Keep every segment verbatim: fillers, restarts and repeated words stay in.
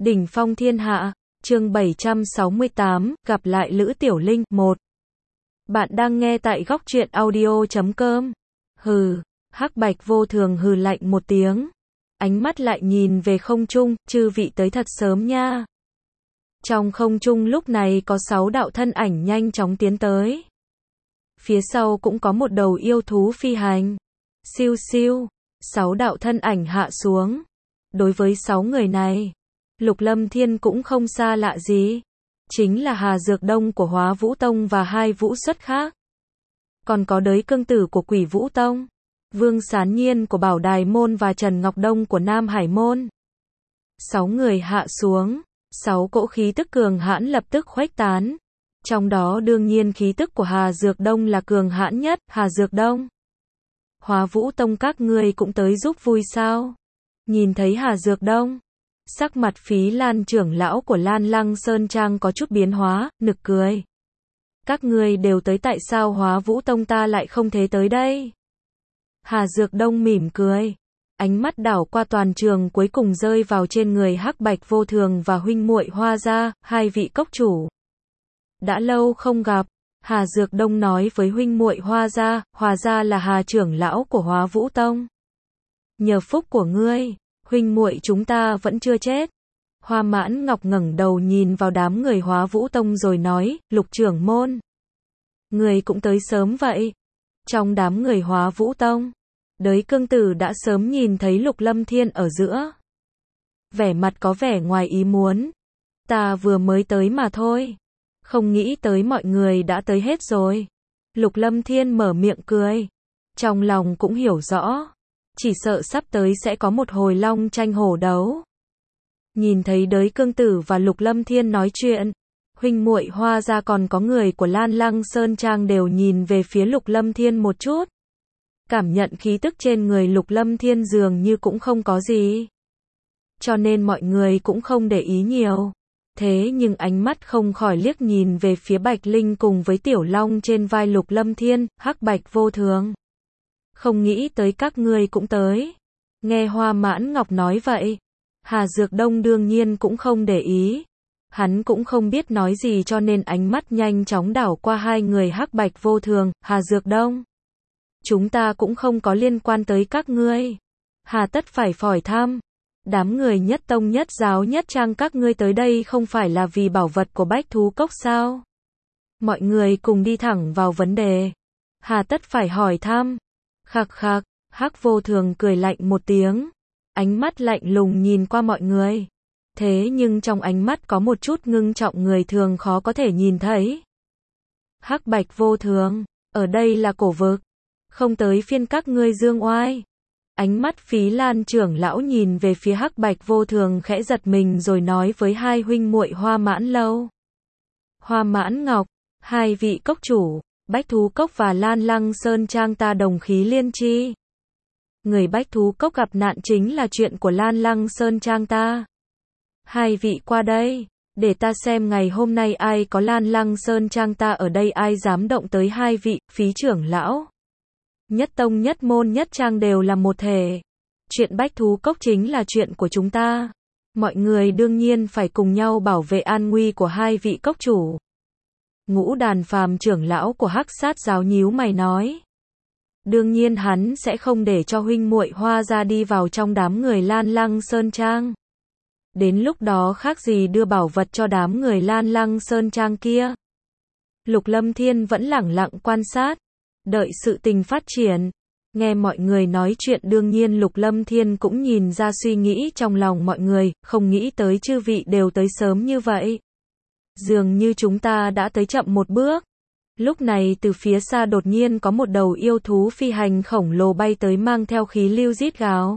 Đỉnh phong thiên hạ, chương bảy trăm sáu mươi tám, gặp lại Lữ Tiểu Linh, một. Bạn đang nghe tại góc truyện audio chấm com. Hừ, Hắc Bạch Vô Thường hừ lạnh một tiếng. Ánh mắt lại nhìn về không trung, chư vị tới thật sớm nha. Trong không trung lúc này có sáu đạo thân ảnh nhanh chóng tiến tới. Phía sau cũng có một đầu yêu thú phi hành. Siêu siêu, sáu đạo thân ảnh hạ xuống. Đối với sáu người này, Lục Lâm Thiên cũng không xa lạ gì. Chính là Hà Dược Đông của Hóa Vũ Tông và hai vũ xuất khác. Còn có Đới Cương Tử của Quỷ Vũ Tông, Vương Sán Nhiên của Bảo Đài Môn và Trần Ngọc Đông của Nam Hải Môn. Sáu người hạ xuống, sáu cỗ khí tức cường hãn lập tức khuếch tán. Trong đó đương nhiên khí tức của Hà Dược Đông là cường hãn nhất. Hà Dược Đông, Hóa Vũ Tông các ngươi cũng tới giúp vui sao? Nhìn thấy Hà Dược Đông, sắc mặt Phí Lan trưởng lão của Lan Lăng Sơn Trang có chút biến hóa, nực cười. Các ngươi đều tới, tại sao Hóa Vũ Tông ta lại không thế tới đây? Hà Dược Đông mỉm cười, ánh mắt đảo qua toàn trường cuối cùng rơi vào trên người Hắc Bạch Vô Thường và huynh muội Hoa gia, hai vị cốc chủ. Đã lâu không gặp, Hà Dược Đông nói với huynh muội Hoa gia, Hoa gia là Hà trưởng lão của Hóa Vũ Tông. Nhờ phúc của ngươi, huynh muội chúng ta vẫn chưa chết. Hoa Mãn Ngọc ngẩng đầu nhìn vào đám người Hóa Vũ Tông rồi nói, Lục trưởng môn, người cũng tới sớm vậy. Trong đám người Hóa Vũ Tông, Đới Cương Tử đã sớm nhìn thấy Lục Lâm Thiên ở giữa. Vẻ mặt có vẻ ngoài ý muốn. Ta vừa mới tới mà thôi. Không nghĩ tới mọi người đã tới hết rồi. Lục Lâm Thiên mở miệng cười. Trong lòng cũng hiểu rõ. Chỉ sợ sắp tới sẽ có một hồi long tranh hổ đấu. Nhìn thấy Đới Cương Tử và Lục Lâm Thiên nói chuyện, huynh muội Hoa gia còn có người của Lan Lăng Sơn Trang đều nhìn về phía Lục Lâm Thiên một chút. Cảm nhận khí tức trên người Lục Lâm Thiên dường như cũng không có gì. Cho nên mọi người cũng không để ý nhiều. Thế nhưng ánh mắt không khỏi liếc nhìn về phía Bạch Linh cùng với Tiểu Long trên vai Lục Lâm Thiên, Hắc Bạch Vô Thường. Không nghĩ tới các ngươi cũng tới. Nghe Hoa Mãn Ngọc nói vậy, Hà Dược Đông đương nhiên cũng không để ý. Hắn cũng không biết nói gì cho nên ánh mắt nhanh chóng đảo qua hai người Hắc Bạch Vô Thường. Hà Dược Đông, chúng ta cũng không có liên quan tới các ngươi. Hà tất phải hỏi thăm. Đám người nhất tông nhất giáo nhất trang các ngươi tới đây không phải là vì bảo vật của Bách Thú Cốc sao? Mọi người cùng đi thẳng vào vấn đề. Hà tất phải hỏi thăm. Khạc khạc, Hắc Vô Thường cười lạnh một tiếng. Ánh mắt lạnh lùng nhìn qua mọi người. Thế nhưng trong ánh mắt có một chút ngưng trọng người thường khó có thể nhìn thấy. Hắc Bạch Vô Thường, ở đây là cổ vực. Không tới phiên các ngươi dương oai. Ánh mắt Phí Lan trưởng lão nhìn về phía Hắc Bạch Vô Thường khẽ giật mình rồi nói với hai huynh muội Hoa Mãn Lâu, Hoa Mãn Ngọc, hai vị cốc chủ, Bách Thú Cốc và Lan Lăng Sơn Trang ta đồng khí liên chi. Người Bách Thú Cốc gặp nạn chính là chuyện của Lan Lăng Sơn Trang ta. Hai vị qua đây, để ta xem ngày hôm nay ai có Lan Lăng Sơn Trang ta ở đây, ai dám động tới hai vị. Phí trưởng lão, nhất tông nhất môn nhất trang đều là một thể. Chuyện Bách Thú Cốc chính là chuyện của chúng ta. Mọi người đương nhiên phải cùng nhau bảo vệ an nguy của hai vị cốc chủ. Ngũ Đàn Phàm trưởng lão của Hắc Sát giáo nhíu mày nói. Đương nhiên hắn sẽ không để cho huynh muội Hoa gia đi vào trong đám người Lan Lăng Sơn Trang. Đến lúc đó khác gì đưa bảo vật cho đám người Lan Lăng Sơn Trang kia. Lục Lâm Thiên vẫn lẳng lặng quan sát, đợi sự tình phát triển. Nghe mọi người nói chuyện đương nhiên Lục Lâm Thiên cũng nhìn ra suy nghĩ trong lòng mọi người, không nghĩ tới chư vị đều tới sớm như vậy. Dường như chúng ta đã tới chậm một bước. Lúc này từ phía xa đột nhiên có một đầu yêu thú phi hành khổng lồ bay tới mang theo khí lưu rít gào.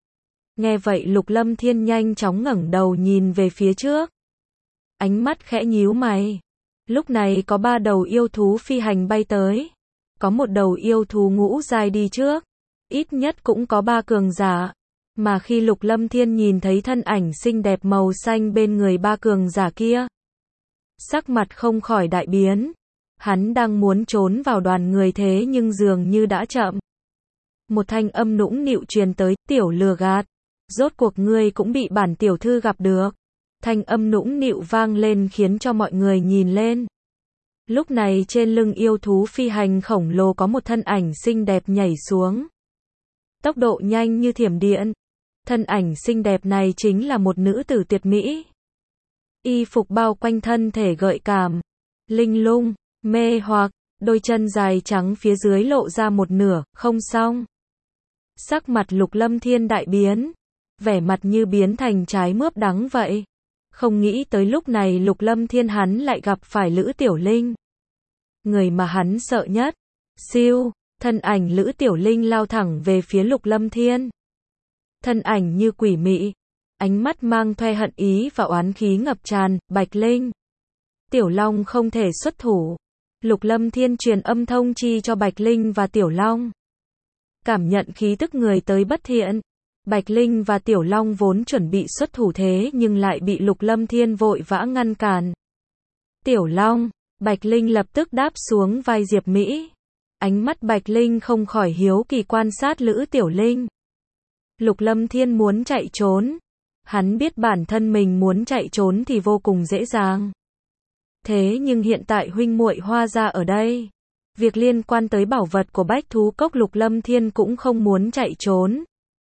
Nghe vậy Lục Lâm Thiên nhanh chóng ngẩng đầu nhìn về phía trước. Ánh mắt khẽ nhíu mày. Lúc này có ba đầu yêu thú phi hành bay tới. Có một đầu yêu thú ngũ giai đi trước. Ít nhất cũng có ba cường giả. Mà khi Lục Lâm Thiên nhìn thấy thân ảnh xinh đẹp màu xanh bên người ba cường giả kia, sắc mặt không khỏi đại biến. Hắn đang muốn trốn vào đoàn người thế nhưng dường như đã chậm. Một thanh âm nũng nịu truyền tới, tiểu lừa gạt. Rốt cuộc ngươi cũng bị bản tiểu thư gặp được. thanh âm nũng nịu vang lên khiến cho mọi người nhìn lên. Lúc này trên lưng yêu thú phi hành khổng lồ có một thân ảnh xinh đẹp nhảy xuống. Tốc độ nhanh như thiểm điện. Thân ảnh xinh đẹp này chính là một nữ tử tuyệt mỹ. Y phục bao quanh thân thể gợi cảm, linh lung, mê hoặc, đôi chân dài trắng phía dưới lộ ra một nửa, không xong. Sắc mặt Lục Lâm Thiên đại biến, vẻ mặt như biến thành trái mướp đắng vậy. Không nghĩ tới lúc này Lục Lâm Thiên hắn lại gặp phải Lữ Tiểu Linh. Người mà hắn sợ nhất. Siêu, thân ảnh Lữ Tiểu Linh lao thẳng về phía Lục Lâm Thiên. Thân ảnh như quỷ mị, ánh mắt mang theo hận ý và oán khí ngập tràn, Bạch Linh. Tiểu Long không thể xuất thủ. Lục Lâm Thiên truyền âm thông chi cho Bạch Linh và Tiểu Long. Cảm nhận khí tức người tới bất thiện. Bạch Linh và Tiểu Long vốn chuẩn bị xuất thủ thế nhưng lại bị Lục Lâm Thiên vội vã ngăn cản. Tiểu Long, Bạch Linh lập tức đáp xuống vai Diệp Mỹ. Ánh mắt Bạch Linh không khỏi hiếu kỳ quan sát Lữ Tiểu Linh. Lục Lâm Thiên muốn chạy trốn. Hắn biết bản thân mình muốn chạy trốn thì vô cùng dễ dàng. Thế nhưng hiện tại huynh muội Hoa gia ở đây. Việc liên quan tới bảo vật của Bách Thú Cốc Lục Lâm Thiên cũng không muốn chạy trốn.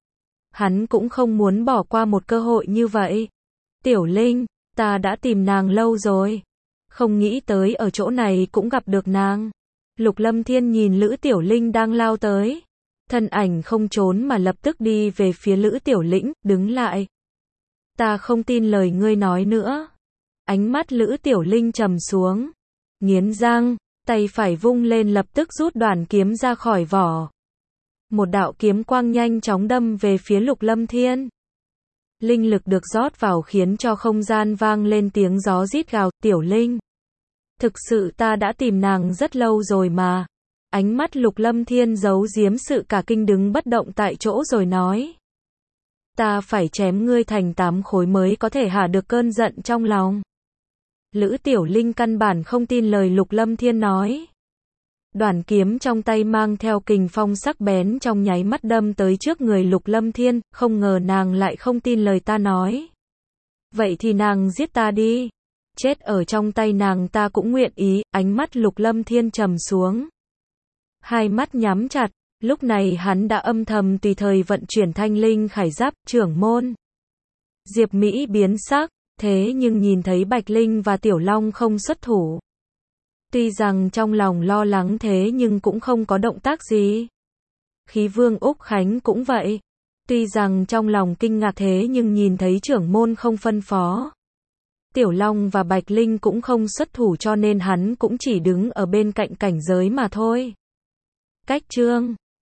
Hắn cũng không muốn bỏ qua một cơ hội như vậy. Tiểu Linh, ta đã tìm nàng lâu rồi. Không nghĩ tới ở chỗ này cũng gặp được nàng. Lục Lâm Thiên nhìn Lữ Tiểu Linh đang lao tới. Thân ảnh không trốn mà lập tức đi về phía Lữ Tiểu Linh, đứng lại. Ta không tin lời ngươi nói nữa. Ánh mắt Lữ Tiểu Linh trầm xuống. Nghiến răng, tay phải vung lên lập tức rút đoàn kiếm ra khỏi vỏ. Một đạo kiếm quang nhanh chóng đâm về phía Lục Lâm Thiên. Linh lực được rót vào khiến cho không gian vang lên tiếng gió rít gào, Tiểu Linh. Thực sự ta đã tìm nàng rất lâu rồi mà. Ánh mắt Lục Lâm Thiên giấu giếm sự cả kinh đứng bất động tại chỗ rồi nói. Ta phải chém ngươi thành tám khối mới có thể hạ được cơn giận trong lòng. Lữ Tiểu Linh căn bản không tin lời Lục Lâm Thiên nói. Đoàn kiếm trong tay mang theo kình phong sắc bén trong nháy mắt đâm tới trước người Lục Lâm Thiên, không ngờ nàng lại không tin lời ta nói. Vậy thì nàng giết ta đi. Chết ở trong tay nàng ta cũng nguyện ý, ánh mắt Lục Lâm Thiên trầm xuống. Hai mắt nhắm chặt, lúc này hắn đã âm thầm tùy thời vận chuyển thanh linh khải giáp, trưởng môn. Diệp Mỹ biến sắc, thế nhưng nhìn thấy Bạch Linh và Tiểu Long không xuất thủ. Tuy rằng trong lòng lo lắng thế nhưng cũng không có động tác gì. Khí Vương Úc Khánh cũng vậy. Tuy rằng trong lòng kinh ngạc thế nhưng nhìn thấy trưởng môn không phân phó. Tiểu Long và Bạch Linh cũng không xuất thủ cho nên hắn cũng chỉ đứng ở bên cạnh cảnh giới mà thôi. Cách chương